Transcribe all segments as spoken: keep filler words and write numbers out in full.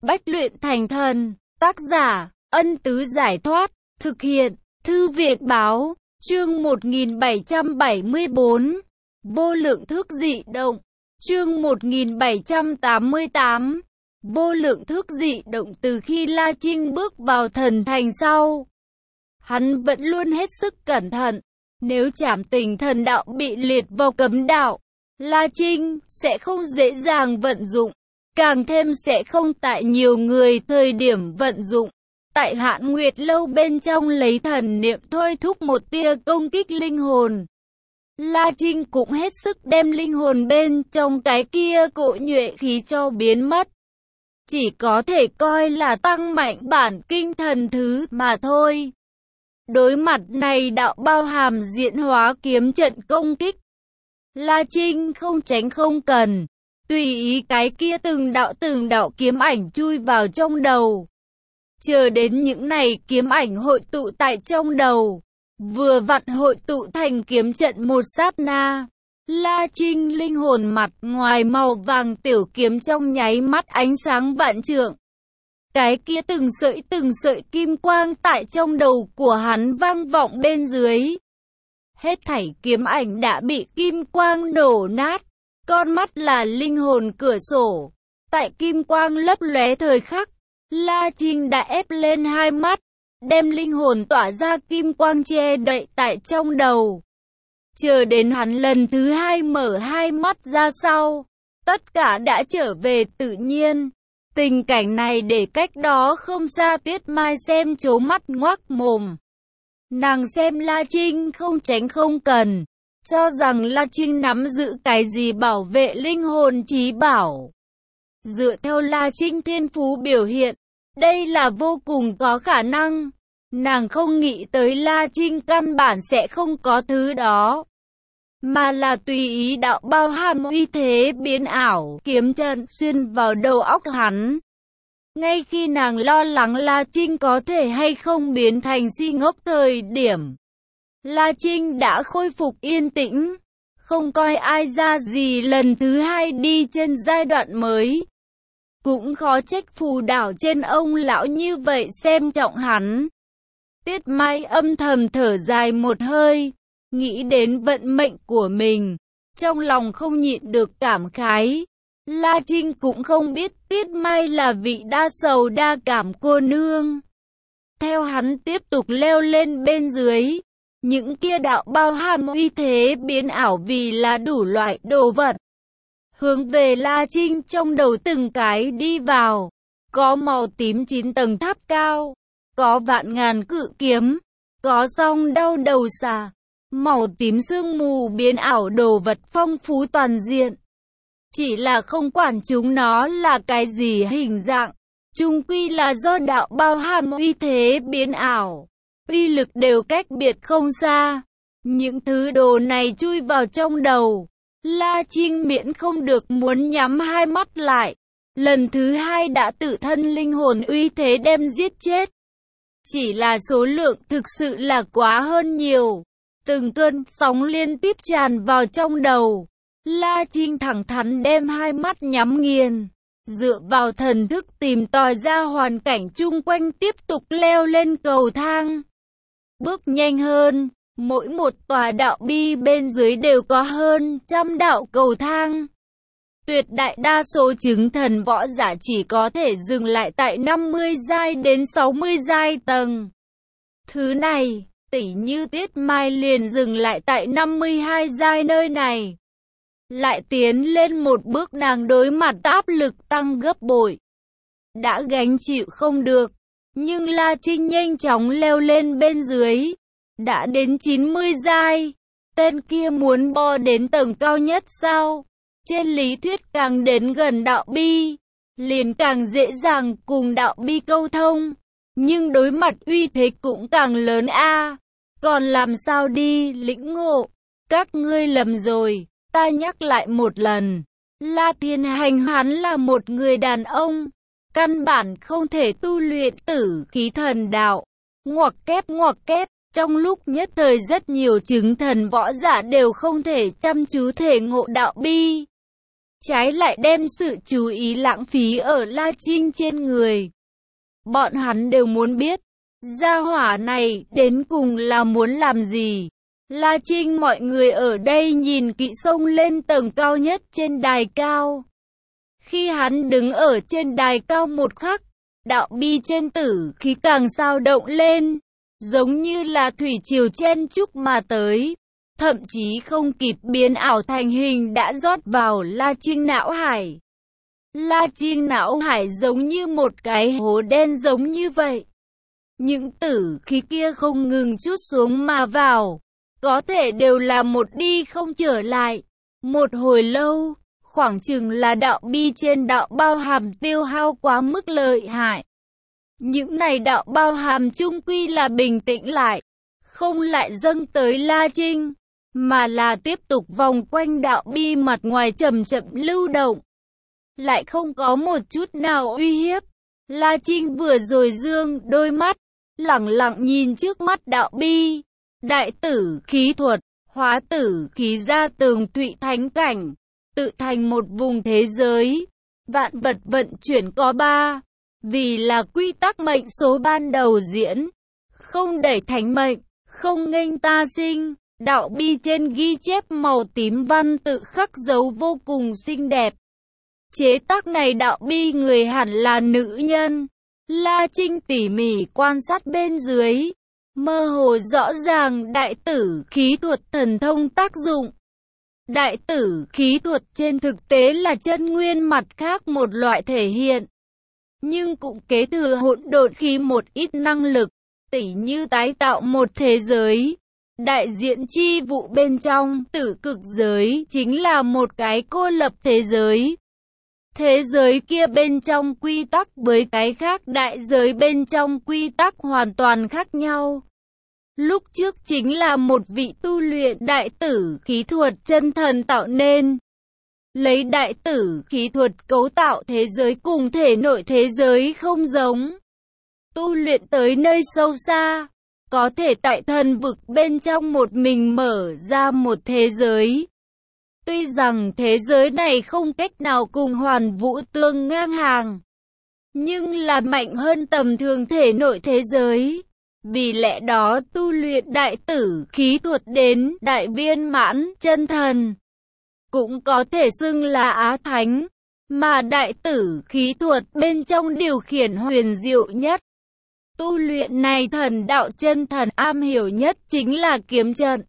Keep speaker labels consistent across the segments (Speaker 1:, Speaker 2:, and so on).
Speaker 1: Bách luyện thành thần. Tác giả, Ân Tứ Giải Thoát. Thực hiện, Thư viện Báo. Chương một nghìn bảy trăm bảy mươi tư. Vô lượng thức dị động. Chương một nghìn bảy trăm tám mươi tám. Vô lượng thức dị động. Từ khi La Trinh bước vào thần thành sau, hắn vẫn luôn hết sức cẩn thận. Nếu Trảm Tình thần đạo bị liệt vào cấm đạo, La Trinh sẽ không dễ dàng vận dụng, càng thêm sẽ không tại nhiều người thời điểm vận dụng. Tại Hạn Nguyệt Lâu bên trong lấy thần niệm thôi thúc một tia công kích linh hồn. La Trinh cũng hết sức đem linh hồn bên trong cái kia cỗ nhuệ khí cho biến mất. Chỉ có thể coi là tăng mạnh bản kinh thần thứ mà thôi. Đối mặt này đạo bao hàm diễn hóa kiếm trận công kích, La Trinh không tránh không cần, tùy ý cái kia từng đạo từng đạo kiếm ảnh chui vào trong đầu. Chờ đến những này kiếm ảnh hội tụ tại trong đầu, vừa vặn hội tụ thành kiếm trận một sát na, La Trinh linh hồn mặt ngoài màu vàng tiểu kiếm trong nháy mắt ánh sáng vạn trượng. Cái kia từng sợi từng sợi kim quang tại trong đầu của hắn vang vọng bên dưới. Hết thảy kiếm ảnh đã bị kim quang nổ nát, con mắt là linh hồn cửa sổ. Tại kim quang lấp lóe thời khắc, La Trinh đã ép lên hai mắt, đem linh hồn tỏa ra kim quang che đậy tại trong đầu. Chờ đến hắn lần thứ hai mở hai mắt ra sau, tất cả đã trở về tự nhiên. Tình cảnh này để cách đó không xa Tiết Mai xem trố mắt ngoác mồm. Nàng xem La Trinh không tránh không cần, cho rằng La Trinh nắm giữ cái gì bảo vệ linh hồn trí bảo. Dựa theo La Trinh thiên phú biểu hiện, đây là vô cùng có khả năng. Nàng không nghĩ tới La Trinh căn bản sẽ không có thứ đó, mà là tùy ý đạo bao hàm uy thế biến ảo kiếm trận xuyên vào đầu óc hắn. Ngay khi nàng lo lắng La Trinh có thể hay không biến thành si ngốc thời điểm, La Trinh đã khôi phục yên tĩnh, không coi ai ra gì lần thứ hai đi trên giai đoạn mới. Cũng khó trách phù đảo trên ông lão như vậy xem trọng hắn. Tiết Mai âm thầm thở dài một hơi, nghĩ đến vận mệnh của mình, trong lòng không nhịn được cảm khái. La Trinh cũng không biết Tiết Mai là vị đa sầu đa cảm cô nương. Theo hắn tiếp tục leo lên bên dưới, những kia đạo bao hàm uy thế biến ảo vì là đủ loại đồ vật hướng về La Trinh trong đầu từng cái đi vào. Có màu tím chín tầng tháp cao, có vạn ngàn cự kiếm, có song đau đầu xà, màu tím sương mù biến ảo đồ vật phong phú toàn diện. Chỉ là không quản chúng nó là cái gì hình dạng, chung quy là do đạo bao hàm uy thế biến ảo, uy lực đều cách biệt không xa. Những thứ đồ này chui vào trong đầu, La Trinh miễn không được muốn nhắm hai mắt lại. Lần thứ hai đã tự thân linh hồn uy thế đem giết chết. Chỉ là số lượng thực sự là quá hơn nhiều. Từng cơn sóng liên tiếp tràn vào trong đầu. La Trinh thẳng thắn đem hai mắt nhắm nghiền, dựa vào thần thức tìm tòi ra hoàn cảnh chung quanh, tiếp tục leo lên cầu thang. Bước nhanh hơn, mỗi một tòa đạo bi bên dưới đều có hơn trăm đạo cầu thang. Tuyệt đại đa số chứng thần võ giả chỉ có thể dừng lại tại năm mươi giai đến sáu mươi giai tầng. Thứ này, tỉ như Tiết Mai liền dừng lại tại năm mươi hai giai nơi này. Lại tiến lên một bước, nàng đối mặt áp lực tăng gấp bội, đã gánh chịu không được. Nhưng La Trinh nhanh chóng leo lên bên dưới, đã đến chín mươi giai. Tên kia muốn bò đến tầng cao nhất sao? Trên lý thuyết càng đến gần đạo bi, liền càng dễ dàng cùng đạo bi câu thông. Nhưng đối mặt uy thế cũng càng lớn a. Còn làm sao đi lĩnh ngộ? Các ngươi lầm rồi, ta nhắc lại một lần. La Thiên Hành hắn là một người đàn ông, căn bản không thể tu luyện tử khí thần đạo. Ngoặc kép ngoặc kép, trong lúc nhất thời rất nhiều chứng thần võ giả đều không thể chăm chú thể ngộ đạo bi. trái lại đem sự chú ý lãng phí ở La Trinh trên người. Bọn hắn đều muốn biết, gia hỏa này đến cùng là muốn làm gì. La Trinh mọi người ở đây nhìn kỵ xông lên tầng cao nhất trên đài cao. Khi hắn đứng ở trên đài cao một khắc, đạo bi trên tử khí càng sao động lên, giống như là thủy triều chen chúc mà tới, thậm chí không kịp biến ảo thành hình đã rót vào La Trinh não hải. La Trinh não hải giống như một cái hố đen giống như vậy. Những tử khí kia không ngừng trút xuống mà vào, có thể đều là một đi không trở lại. Một hồi lâu, khoảng chừng là đạo bi trên đạo bao hàm tiêu hao quá mức lợi hại. Những này đạo bao hàm chung quy là bình tĩnh lại, không lại dâng tới La Trinh, mà là tiếp tục vòng quanh đạo bi mặt ngoài chậm chậm lưu động. Lại không có một chút nào uy hiếp. La Trinh vừa rồi dương đôi mắt, lẳng lặng nhìn trước mắt đạo bi. Đại tử khí thuật, hóa tử khí ra tường tụy thánh cảnh, tự thành một vùng thế giới. Vạn vật vận chuyển có ba, vì là quy tắc mệnh số ban đầu diễn. Không đẩy thánh mệnh, không nghênh ta sinh. Đạo bi trên ghi chép màu tím văn tự khắc dấu vô cùng xinh đẹp. Chế tác này đạo bi người hẳn là nữ nhân. La Trinh tỉ mỉ quan sát bên dưới, mơ hồ rõ ràng đại tử khí thuật thần thông tác dụng. Đại tử khí thuật trên thực tế là chân nguyên mặt khác một loại thể hiện, nhưng cũng kế thừa hỗn độn khí một ít năng lực, tỉ như tái tạo một thế giới. Đại diện chi vụ bên trong tử cực giới chính là một cái cô lập thế giới. Thế giới kia bên trong quy tắc với cái khác đại giới bên trong quy tắc hoàn toàn khác nhau. Lúc trước chính là một vị tu luyện đại tử khí thuật chân thần tạo nên. Lấy đại tử khí thuật cấu tạo thế giới cùng thể nội thế giới không giống. Tu luyện tới nơi sâu xa, có thể tại thần vực bên trong một mình mở ra một thế giới. Tuy rằng thế giới này không cách nào cùng hoàn vũ tương ngang hàng, nhưng là mạnh hơn tầm thường thể nội thế giới. Vì lẽ đó tu luyện đại tử khí thuật đến đại viên mãn chân thần, cũng có thể xưng là Á Thánh, mà đại tử khí thuật bên trong điều khiển huyền diệu nhất. Tu luyện này thần đạo chân thần am hiểu nhất chính là kiếm trận.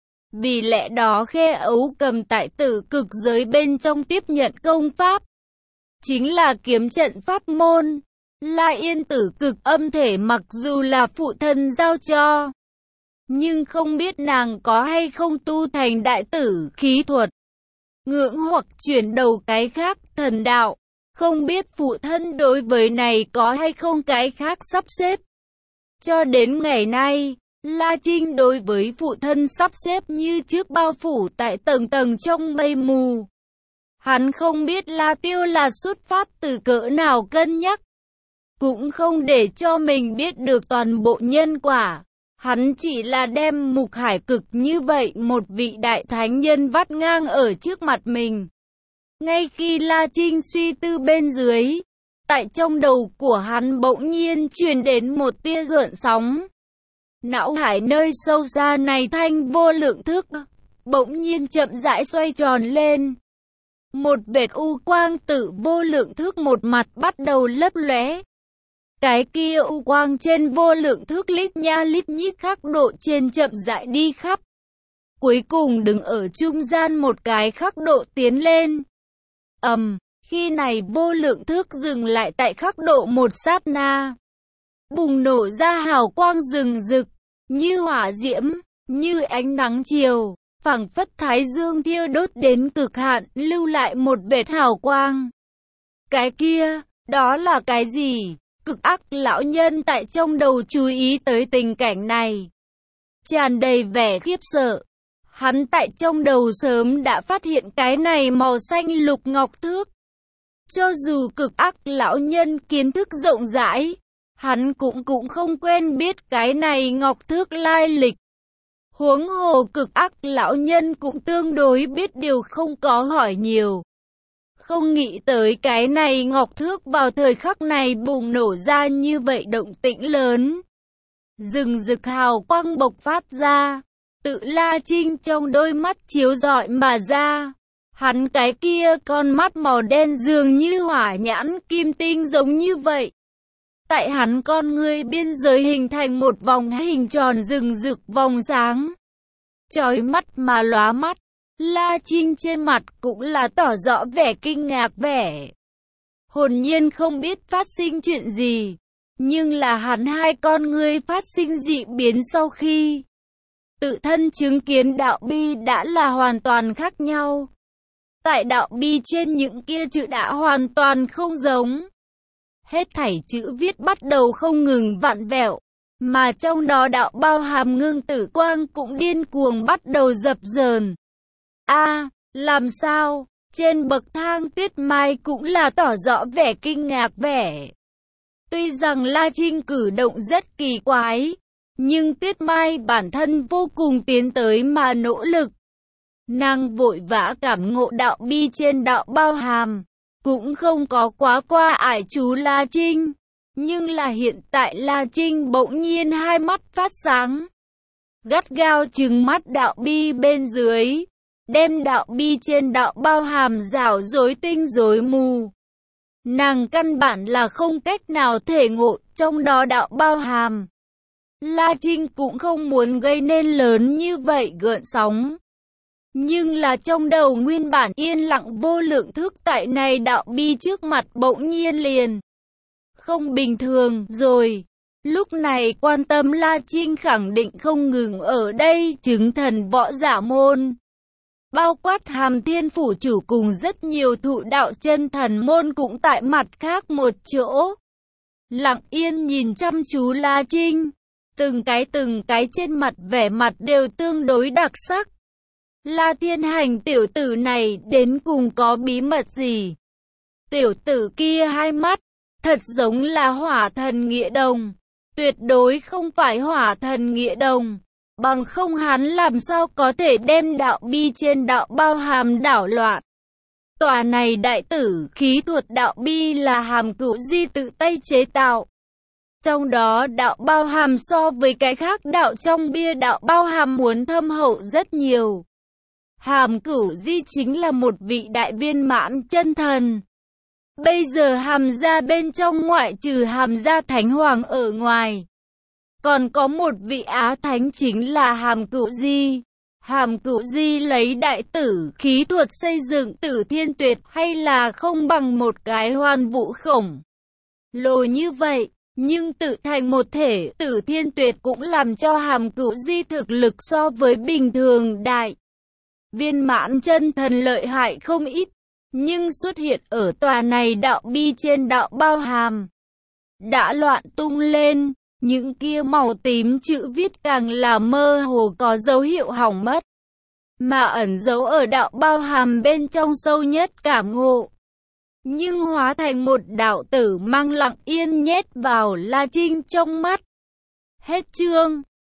Speaker 1: Vì lẽ đó Khê Ấu Cầm tại tử cực giới bên trong tiếp nhận công pháp, chính là kiếm trận pháp môn. La Yên tử cực âm thể mặc dù là phụ thân giao cho, nhưng không biết nàng có hay không tu thành đại tử khí thuật, ngưỡng hoặc chuyển đầu cái khác thần đạo. Không biết phụ thân đối với này có hay không cái khác sắp xếp. Cho đến ngày nay, La Trinh đối với phụ thân sắp xếp như trước bao phủ tại tầng tầng trong mây mù. Hắn không biết La Tiêu là xuất phát từ cỡ nào cân nhắc, cũng không để cho mình biết được toàn bộ nhân quả. Hắn chỉ là đem Mục Hải Cực như vậy một vị đại thánh nhân vắt ngang ở trước mặt mình. Ngay khi La Trinh suy tư bên dưới, tại trong đầu của hắn bỗng nhiên truyền đến một tia gợn sóng. Não hải nơi sâu xa này thanh vô lượng thức, bỗng nhiên chậm rãi xoay tròn lên. Một vệt u quang tự vô lượng thức một mặt bắt đầu lấp lóe. Cái kia u quang trên vô lượng thức lít nha lít nhít khắc độ trên chậm rãi đi khắp. Cuối cùng đứng ở trung gian một cái khắc độ tiến lên. ầm, um, khi này vô lượng thức dừng lại tại khắc độ một sát na. Bùng nổ ra hào quang rừng rực, như hỏa diễm, như ánh nắng chiều, phảng phất thái dương thiêu đốt đến cực hạn, lưu lại một vệt hào quang. Cái kia, đó là cái gì? Cực ác lão nhân tại trong đầu chú ý tới tình cảnh này, tràn đầy vẻ khiếp sợ. Hắn tại trong đầu sớm đã phát hiện cái này màu xanh lục ngọc thước. Cho dù cực ác lão nhân kiến thức rộng rãi, hắn cũng cũng không quen biết cái này ngọc thước lai lịch. Huống hồ cực ác lão nhân cũng tương đối biết điều không có hỏi nhiều. Không nghĩ tới cái này ngọc thước vào thời khắc này bùng nổ ra như vậy động tĩnh lớn. Rừng rực hào quang bộc phát ra, Tự La Trinh trong đôi mắt chiếu rọi mà ra. Hắn cái kia con mắt màu đen dường như hỏa nhãn kim tinh giống như vậy. Tại hắn con ngươi biên giới hình thành một vòng hình tròn rừng rực vòng sáng. Chói mắt mà lóa mắt. La Trinh trên mặt cũng là tỏ rõ vẻ kinh ngạc vẻ. Hồn nhiên không biết phát sinh chuyện gì. Nhưng là hắn hai con ngươi phát sinh dị biến sau khi tự thân chứng kiến đạo bi đã là hoàn toàn khác nhau. Tại đạo bi trên những kia chữ đã hoàn toàn không giống. Hết thảy chữ viết bắt đầu không ngừng vặn vẹo, mà trong đó đạo bao hàm ngưng tử quang cũng điên cuồng bắt đầu dập dờn. A, à, làm sao? Trên bậc thang Tiết Mai cũng là tỏ rõ vẻ kinh ngạc vẻ. Tuy rằng La Trinh cử động rất kỳ quái, nhưng Tiết Mai bản thân vô cùng tiến tới mà nỗ lực. Nàng vội vã cảm ngộ đạo bi trên đạo bao hàm, cũng không có quá qua ải chú La Trinh. Nhưng là hiện tại La Trinh bỗng nhiên hai mắt phát sáng. Gắt gao trừng mắt đạo bi bên dưới, đem đạo bi trên đạo bao hàm rảo rối tinh rối mù. Nàng căn bản là không cách nào thể ngộ trong đó đạo bao hàm. La Trinh cũng không muốn gây nên lớn như vậy gợn sóng. Nhưng là trong đầu nguyên bản yên lặng vô lượng thức tại này đạo bi trước mặt bỗng nhiên liền không bình thường rồi. Lúc này quan tâm La Trinh khẳng định không ngừng ở đây chứng thần võ giả môn. Bao quát Hàm Thiên Phủ chủ cùng rất nhiều thụ đạo chân thần môn cũng tại mặt khác một chỗ. Lặng yên nhìn chăm chú La Trinh. Từng cái từng cái trên mặt vẻ mặt đều tương đối đặc sắc. La Thiên Hành tiểu tử này đến cùng có bí mật gì? Tiểu tử kia hai mắt, thật giống là hỏa thần nghĩa đồng. Tuyệt đối không phải hỏa thần nghĩa đồng. Bằng không hắn làm sao có thể đem đạo bi trên đạo bao hàm đảo loạn. Tòa này đại tử khí thuật đạo bi là Hàm Cửu Di tự tay chế tạo. Trong đó đạo bao hàm so với cái khác đạo trong bia đạo bao hàm muốn thâm hậu rất nhiều. Hàm Cửu Di chính là một vị đại viên mãn chân thần. Bây giờ Hàm gia bên trong ngoại trừ Hàm gia Thánh Hoàng ở ngoài, còn có một vị Á Thánh chính là Hàm Cửu Di. Hàm Cửu Di lấy đại tử khí thuật xây dựng Tử Thiên Tuyệt hay là không bằng một cái Hoan Vũ khổng lồ như vậy. Nhưng tự thành một thể, Tử Thiên Tuyệt cũng làm cho Hàm Cửu Di thực lực so với bình thường đại viên mãn chân thần lợi hại không ít. Nhưng xuất hiện ở tòa này đạo bi trên đạo bao hàm đã loạn tung lên. Những kia màu tím chữ viết càng là mơ hồ có dấu hiệu hỏng mất, mà ẩn giấu ở đạo bao hàm bên trong sâu nhất cảm ngộ. Nhưng hóa thành một đạo tử mang lặng yên nhét vào La Trinh trong mắt. Hết chương.